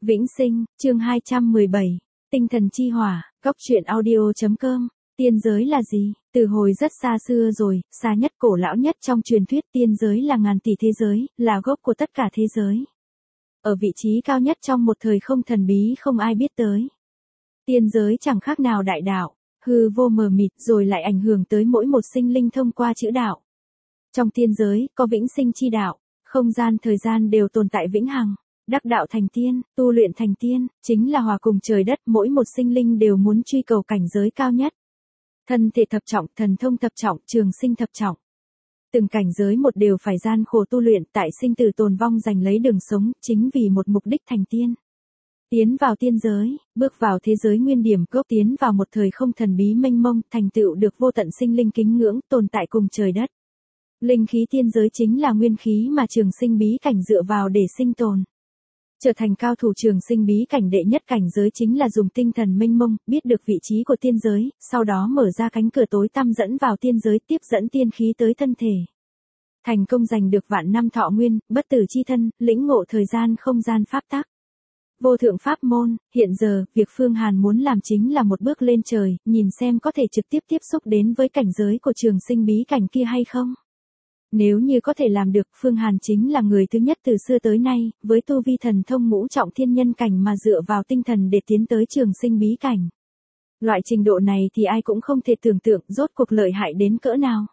Vĩnh Sinh, chương 217, Tinh thần chi hỏa, góc truyện audio.com. Tiên giới là gì? Từ hồi rất xa xưa rồi, xa nhất cổ lão nhất trong truyền thuyết, tiên giới là ngàn tỷ thế giới, là gốc của tất cả thế giới. Ở vị trí cao nhất trong một thời không thần bí không ai biết tới. Tiên giới chẳng khác nào đại đạo, hư vô mờ mịt rồi lại ảnh hưởng tới mỗi một sinh linh thông qua chữ đạo. Trong tiên giới, có vĩnh sinh chi đạo, không gian thời gian đều tồn tại vĩnh hằng. Đắc đạo thành tiên, tu luyện thành tiên, chính là hòa cùng trời đất, mỗi một sinh linh đều muốn truy cầu cảnh giới cao nhất. Thân thể thập trọng, thần thông thập trọng, trường sinh thập trọng. Từng cảnh giới một đều phải gian khổ tu luyện, tại sinh tử tồn vong giành lấy đường sống, chính vì một mục đích thành tiên. Tiến vào tiên giới, bước vào thế giới nguyên điểm gốc, tiến vào một thời không thần bí mênh mông, thành tựu được vô tận sinh linh kính ngưỡng, tồn tại cùng trời đất. Linh khí tiên giới chính là nguyên khí mà trường sinh bí cảnh dựa vào để sinh tồn. Trở thành cao thủ trường sinh bí cảnh đệ nhất cảnh giới chính là dùng tinh thần mênh mông, biết được vị trí của tiên giới, sau đó mở ra cánh cửa tối tăm dẫn vào tiên giới, tiếp dẫn tiên khí tới thân thể. Thành công giành được vạn năm thọ nguyên, bất tử chi thân, lĩnh ngộ thời gian không gian pháp tắc. Vô thượng pháp môn, hiện giờ, việc Phương Hàn muốn làm chính là một bước lên trời, nhìn xem có thể trực tiếp tiếp xúc đến với cảnh giới của trường sinh bí cảnh kia hay không. Nếu như có thể làm được, Phương Hàn chính là người thứ nhất từ xưa tới nay, với tu vi thần thông ngũ trọng thiên nhân cảnh mà dựa vào tinh thần để tiến tới trường sinh bí cảnh. Loại trình độ này thì ai cũng không thể tưởng tượng rốt cuộc lợi hại đến cỡ nào.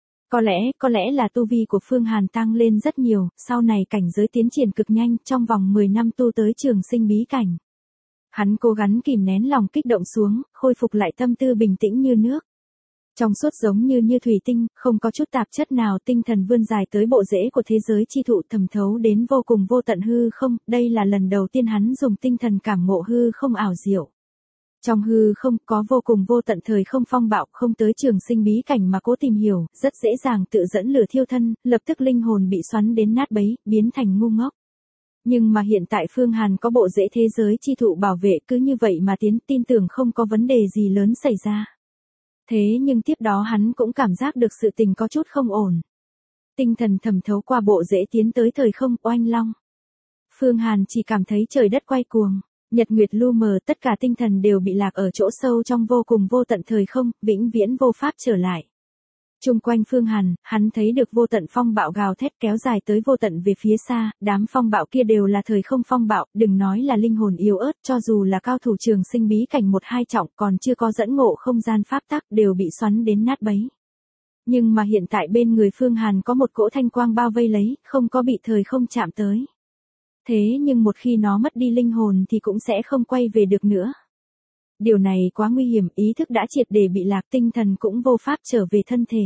Có lẽ là tu vi của Phương Hàn tăng lên rất nhiều, sau này cảnh giới tiến triển cực nhanh, trong vòng 10 năm tu tới trường sinh bí cảnh. Hắn cố gắng kìm nén lòng kích động xuống, khôi phục lại tâm tư bình tĩnh như nước. Trong suốt giống như thủy tinh, không có chút tạp chất nào, tinh thần vươn dài tới bộ rễ của thế giới chi thụ, thẩm thấu đến vô cùng vô tận hư không, đây là lần đầu tiên hắn dùng tinh thần cảm ngộ hư không ảo diệu. Trong hư không có vô cùng vô tận thời không phong bạo, không tới trường sinh bí cảnh mà cố tìm hiểu, rất dễ dàng tự dẫn lửa thiêu thân, lập tức linh hồn bị xoắn đến nát bấy, biến thành ngu ngốc. Nhưng mà hiện tại Phương Hàn có bộ rễ thế giới chi thụ bảo vệ, cứ như vậy mà tin tưởng không có vấn đề gì lớn xảy ra. Thế nhưng tiếp đó hắn cũng cảm giác được sự tình có chút không ổn. Tinh thần thẩm thấu qua bộ rễ tiến tới thời không, oanh long. Phương Hàn chỉ cảm thấy trời đất quay cuồng, nhật nguyệt lu mờ, tất cả tinh thần đều bị lạc ở chỗ sâu trong vô cùng vô tận thời không, vĩnh viễn vô pháp trở lại. Chung quanh Phương Hàn, hắn thấy được vô tận phong bạo gào thét kéo dài tới vô tận về phía xa, đám phong bạo kia đều là thời không phong bạo, đừng nói là linh hồn yếu ớt, cho dù là cao thủ trường sinh bí cảnh 1-2 trọng còn chưa có dẫn ngộ không gian pháp tắc đều bị xoắn đến nát bấy. Nhưng mà hiện tại bên người Phương Hàn có một cỗ thanh quang bao vây lấy, không có bị thời không chạm tới. Thế nhưng một khi nó mất đi linh hồn thì cũng sẽ không quay về được nữa. Điều này quá nguy hiểm, ý thức đã triệt để bị lạc, tinh thần cũng vô pháp trở về thân thể.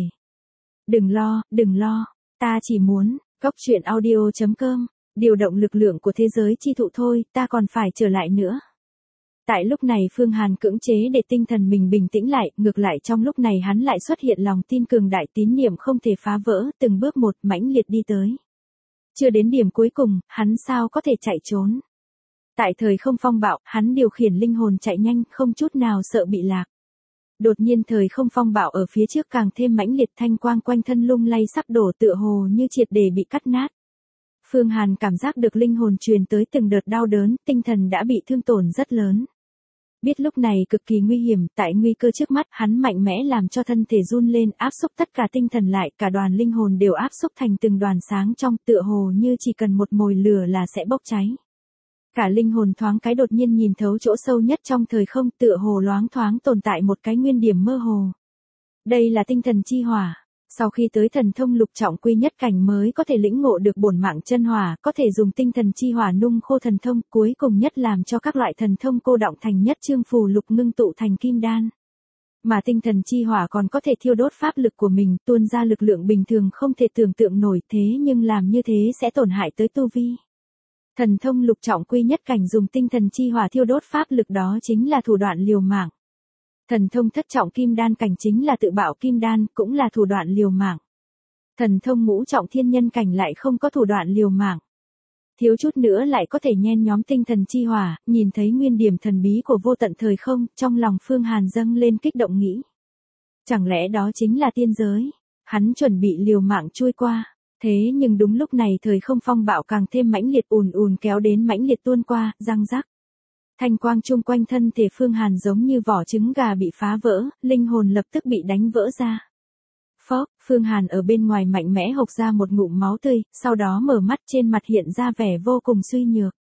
Đừng lo, ta chỉ muốn, góc truyện audio.com, điều động lực lượng của thế giới chi thụ thôi, ta còn phải trở lại nữa. Tại lúc này Phương Hàn cưỡng chế để tinh thần mình bình tĩnh lại, ngược lại trong lúc này hắn lại xuất hiện lòng tin cường đại, tín niệm không thể phá vỡ, từng bước một mãnh liệt đi tới. Chưa đến điểm cuối cùng, hắn sao có thể chạy trốn. Tại thời không phong bạo, hắn điều khiển linh hồn chạy nhanh, không chút nào sợ bị lạc. Đột nhiên thời không phong bạo ở phía trước càng thêm mãnh liệt, thanh quang quanh thân lung lay sắp đổ, tựa hồ như triệt để bị cắt nát. Phương Hàn cảm giác được linh hồn truyền tới từng đợt đau đớn, tinh thần đã bị thương tổn rất lớn. Biết lúc này cực kỳ nguy hiểm, tại nguy cơ trước mắt, hắn mạnh mẽ làm cho thân thể run lên, áp xúc tất cả tinh thần lại, cả đoàn linh hồn đều áp xúc thành từng đoàn sáng trong, tựa hồ như chỉ cần một mồi lửa là sẽ bốc cháy. Cả linh hồn thoáng cái đột nhiên nhìn thấu chỗ sâu nhất trong thời không, tựa hồ loáng thoáng tồn tại một cái nguyên điểm mơ hồ. Đây là tinh thần chi hỏa. Sau khi tới thần thông lục trọng quy nhất cảnh mới có thể lĩnh ngộ được bổn mạng chân hỏa, có thể dùng tinh thần chi hỏa nung khô thần thông, cuối cùng nhất làm cho các loại thần thông cô đọng thành nhất chương phù lục, ngưng tụ thành kim đan. Mà tinh thần chi hỏa còn có thể thiêu đốt pháp lực của mình, tuôn ra lực lượng bình thường không thể tưởng tượng nổi, thế nhưng làm như thế sẽ tổn hại tới tu vi. Thần thông lục trọng quy nhất cảnh dùng tinh thần chi hỏa thiêu đốt pháp lực, đó chính là thủ đoạn liều mạng. Thần thông thất trọng kim đan cảnh chính là tự bạo kim đan, cũng là thủ đoạn liều mạng. Thần thông ngũ trọng thiên nhân cảnh lại không có thủ đoạn liều mạng. Thiếu chút nữa lại có thể nhen nhóm tinh thần chi hỏa, nhìn thấy nguyên điểm thần bí của vô tận thời không, trong lòng Phương Hàn dâng lên kích động nghĩ. Chẳng lẽ đó chính là tiên giới? Hắn chuẩn bị liều mạng chui qua. Thế nhưng đúng lúc này thời không phong bạo càng thêm mãnh liệt ùn ùn kéo đến mãnh liệt tuôn qua, răng rắc. Thanh quang chung quanh thân thể Phương Hàn giống như vỏ trứng gà bị phá vỡ, linh hồn lập tức bị đánh vỡ ra. Phốc, Phương Hàn ở bên ngoài mạnh mẽ hộc ra một ngụm máu tươi, sau đó mở mắt trên mặt hiện ra vẻ vô cùng suy nhược.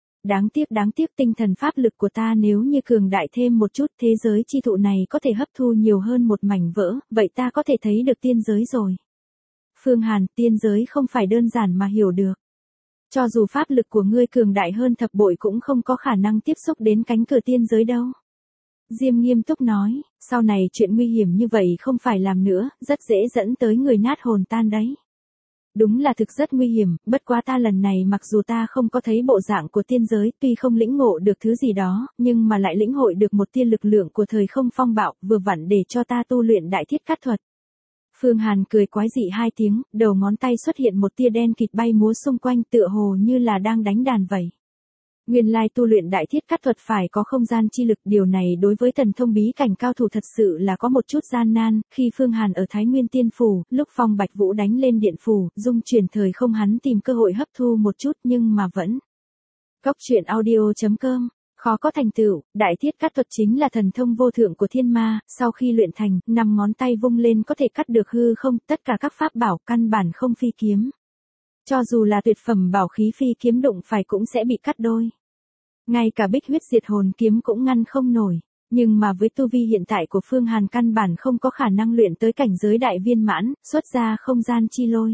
Đáng tiếc tinh thần pháp lực của ta nếu như cường đại thêm một chút thế giới chi thụ này có thể hấp thu nhiều hơn một mảnh vỡ, vậy ta có thể thấy được tiên giới rồi. Phương Hàn, tiên giới không phải đơn giản mà hiểu được. Cho dù pháp lực của ngươi cường đại hơn thập bội cũng không có khả năng tiếp xúc đến cánh cửa tiên giới đâu. Diêm nghiêm túc nói, sau này chuyện nguy hiểm như vậy không phải làm nữa, rất dễ dẫn tới người nát hồn tan đấy. Đúng là thực rất nguy hiểm, bất quá ta lần này mặc dù ta không có thấy bộ dạng của tiên giới, tuy không lĩnh ngộ được thứ gì đó, nhưng mà lại lĩnh hội được một tia lực lượng của thời không phong bạo, vừa vặn để cho ta tu luyện đại thiết cát thuật. Phương Hàn cười quái dị hai tiếng, đầu ngón tay xuất hiện một tia đen kịt bay múa xung quanh tựa hồ như là đang đánh đàn vậy. Nguyên lai tu luyện đại thiết cát thuật phải có không gian chi lực, điều này đối với thần thông bí cảnh cao thủ thật sự là có một chút gian nan, khi Phương Hàn ở Thái Nguyên Tiên Phủ, lúc Phong Bạch Vũ đánh lên điện phủ, dung chuyển thời không hắn tìm cơ hội hấp thu một chút nhưng mà vẫn. Góc truyện audio.com Khó có thành tựu, đại thiết cát thuật chính là thần thông vô thượng của thiên ma, sau khi luyện thành, 5 ngón tay vung lên có thể cắt được hư không, tất cả các pháp bảo căn bản không phi kiếm. Cho dù là tuyệt phẩm bảo khí phi kiếm đụng phải cũng sẽ bị cắt đôi. Ngay cả bích huyết diệt hồn kiếm cũng ngăn không nổi, nhưng mà với tu vi hiện tại của Phương Hàn căn bản không có khả năng luyện tới cảnh giới đại viên mãn, xuất ra không gian chi lôi.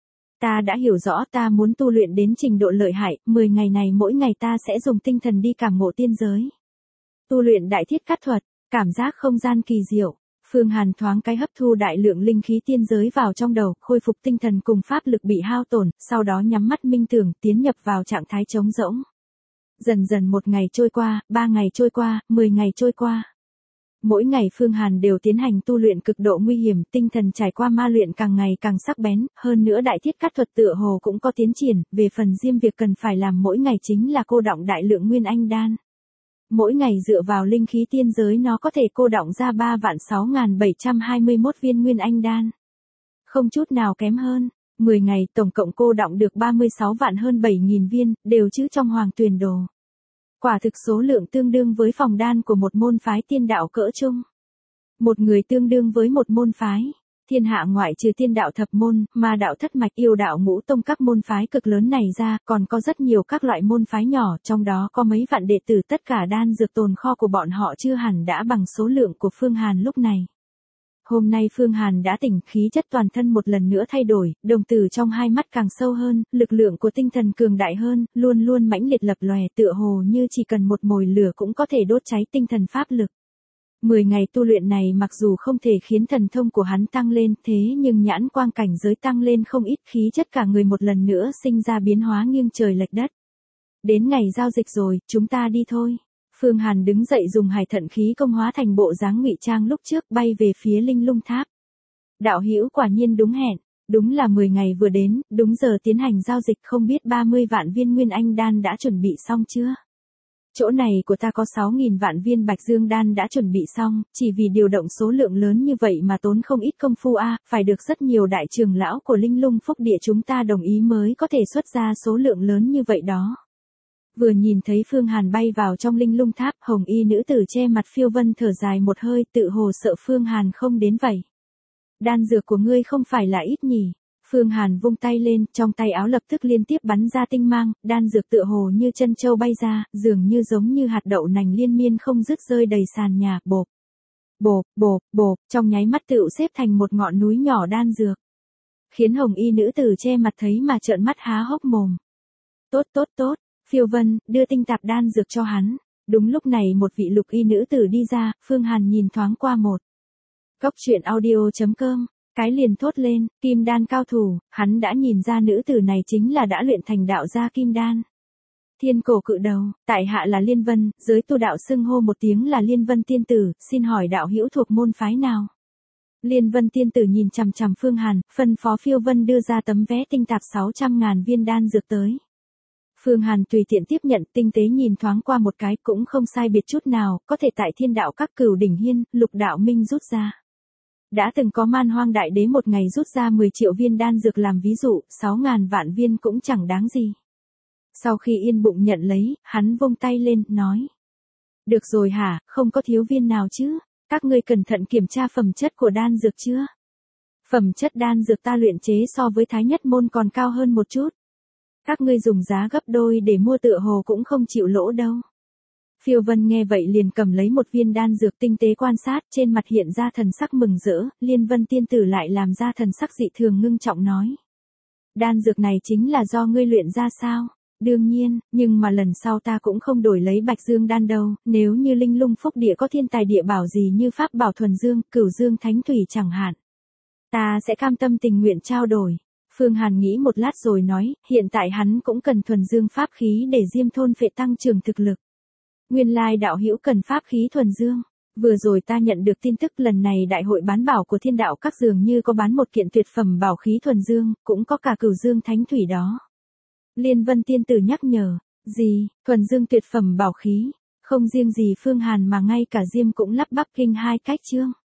Ta đã hiểu rõ ta muốn tu luyện đến trình độ lợi hại, 10 ngày này mỗi ngày ta sẽ dùng tinh thần đi cảm ngộ tiên giới. Tu luyện đại thiết cát thuật, cảm giác không gian kỳ diệu. Phương Hàn thoáng cái hấp thu đại lượng linh khí tiên giới vào trong đầu, khôi phục tinh thần cùng pháp lực bị hao tổn, sau đó nhắm mắt minh tưởng, tiến nhập vào trạng thái trống rỗng. Dần dần 1 ngày trôi qua, 3 ngày trôi qua, 10 ngày trôi qua. Mỗi ngày Phương Hàn đều tiến hành tu luyện cực độ nguy hiểm, tinh thần trải qua ma luyện càng ngày càng sắc bén, hơn nữa đại thiết cát thuật tựa hồ cũng có tiến triển, về phần riêng việc cần phải làm mỗi ngày chính là cô đọng đại lượng nguyên anh đan. Mỗi ngày dựa vào linh khí tiên giới nó có thể cô đọng ra 3.6.721 viên nguyên anh đan. Không chút nào kém hơn, 10 ngày tổng cộng cô đọng được 36 vạn hơn 7.000 viên, đều chữ trong hoàng tuyền đồ. Quả thực số lượng tương đương với phòng đan của một môn phái tiên đạo cỡ trung. Một người tương đương với một môn phái. Thiên hạ ngoại trừ tiên đạo thập môn, ma đạo thất mạch, yêu đạo ngũ tông, các môn phái cực lớn này ra, còn có rất nhiều các loại môn phái nhỏ, trong đó có mấy vạn đệ tử, tất cả đan dược tồn kho của bọn họ chưa hẳn đã bằng số lượng của Phương Hàn lúc này. Hôm nay Phương Hàn đã tỉnh, khí chất toàn thân một lần nữa thay đổi, đồng tử trong hai mắt càng sâu hơn, lực lượng của tinh thần cường đại hơn, luôn luôn mãnh liệt lập lòe, tựa hồ như chỉ cần một mồi lửa cũng có thể đốt cháy tinh thần pháp lực. 10 ngày tu luyện này mặc dù không thể khiến thần thông của hắn tăng lên, thế nhưng nhãn quang cảnh giới tăng lên không ít, khí chất cả người một lần nữa sinh ra biến hóa nghiêng trời lệch đất. Đến ngày giao dịch rồi, chúng ta đi thôi. Phương Hàn đứng dậy dùng hải thận khí công hóa thành bộ dáng ngụy trang lúc trước, bay về phía Linh Lung Tháp. Đạo hữu quả nhiên đúng hẹn, đúng là 10 ngày vừa đến, đúng giờ tiến hành giao dịch, không biết 30 vạn viên nguyên anh đan đã chuẩn bị xong chưa? Chỗ này của ta có 6.000 vạn viên bạch dương đan đã chuẩn bị xong, chỉ vì điều động số lượng lớn như vậy mà tốn không ít công phu phải được rất nhiều đại trưởng lão của Linh Lung Phúc Địa chúng ta đồng ý mới có thể xuất ra số lượng lớn như vậy đó. Vừa nhìn thấy Phương Hàn bay vào trong Linh Lung Tháp, hồng y nữ tử che mặt phiêu vân thở dài một hơi, tự hồ sợ Phương Hàn không đến vậy. Đan dược của ngươi không phải là ít nhỉ? Phương Hàn vung tay lên, trong tay áo lập tức liên tiếp bắn ra tinh mang, đan dược tựa hồ như chân châu bay ra, dường như giống như hạt đậu nành liên miên không dứt rơi đầy sàn nhà, bộp. Bộp, bộp, bộp, trong nháy mắt tựu xếp thành một ngọn núi nhỏ đan dược. Khiến hồng y nữ tử che mặt thấy mà trợn mắt há hốc mồm. Tốt tốt tốt, Phiêu Vân, đưa tinh tạp đan dược cho hắn. Đúng lúc này một vị lục y nữ tử đi ra, Phương Hàn nhìn thoáng qua một. Góc truyện audio.com Cái liền thốt lên, kim đan cao thủ, hắn đã nhìn ra nữ tử này chính là đã luyện thành đạo gia kim đan. Thiên cổ cự đầu, tại hạ là Liên Vân, giới tu đạo xưng hô một tiếng là Liên Vân tiên tử, xin hỏi đạo hữu thuộc môn phái nào? Liên Vân tiên tử nhìn chằm chằm Phương Hàn, phân phó Phiêu Vân đưa ra tấm vé tinh tạp 600.000 viên đan dược tới. Phương Hàn tùy tiện tiếp nhận, tinh tế nhìn thoáng qua một cái, cũng không sai biệt chút nào, có thể tại Thiên đạo các cửu đỉnh hiên, lục đạo minh rút ra. Đã từng có Man Hoang Đại Đế một ngày rút ra 10 triệu viên đan dược làm ví dụ, 6.000 vạn viên cũng chẳng đáng gì. Sau khi yên bụng nhận lấy, hắn vung tay lên, nói. Được rồi hả, không có thiếu viên nào chứ? Các ngươi cẩn thận kiểm tra phẩm chất của đan dược chưa? Phẩm chất đan dược ta luyện chế so với Thái Nhất Môn còn cao hơn một chút. Các ngươi dùng giá gấp đôi để mua tựa hồ cũng không chịu lỗ đâu. Phiêu Vân nghe vậy liền cầm lấy một viên đan dược tinh tế quan sát, trên mặt hiện ra thần sắc mừng rỡ, Liên Vân tiên tử lại làm ra thần sắc dị thường ngưng trọng nói. Đan dược này chính là do ngươi luyện ra sao? Đương nhiên, nhưng mà lần sau ta cũng không đổi lấy Bạch Dương đan đâu, nếu như Linh Lung Phúc Địa có thiên tài địa bảo gì như pháp bảo thuần dương, Cửu Dương Thánh Thủy chẳng hạn. Ta sẽ cam tâm tình nguyện trao đổi. Phương Hàn nghĩ một lát rồi nói, hiện tại hắn cũng cần thuần dương pháp khí để Diêm Thôn Phệ tăng trưởng thực lực. Nguyên lai đạo hữu cần pháp khí thuần dương. Vừa rồi ta nhận được tin tức lần này đại hội bán bảo của Thiên Đạo các dường như có bán một kiện tuyệt phẩm bảo khí thuần dương, cũng có cả Cửu Dương Thánh Thủy đó. Liên Vân tiên tử nhắc nhở, gì, thuần dương tuyệt phẩm bảo khí, không riêng gì Phương Hàn mà ngay cả Diêm cũng lắp bắp kinh hai cách chương.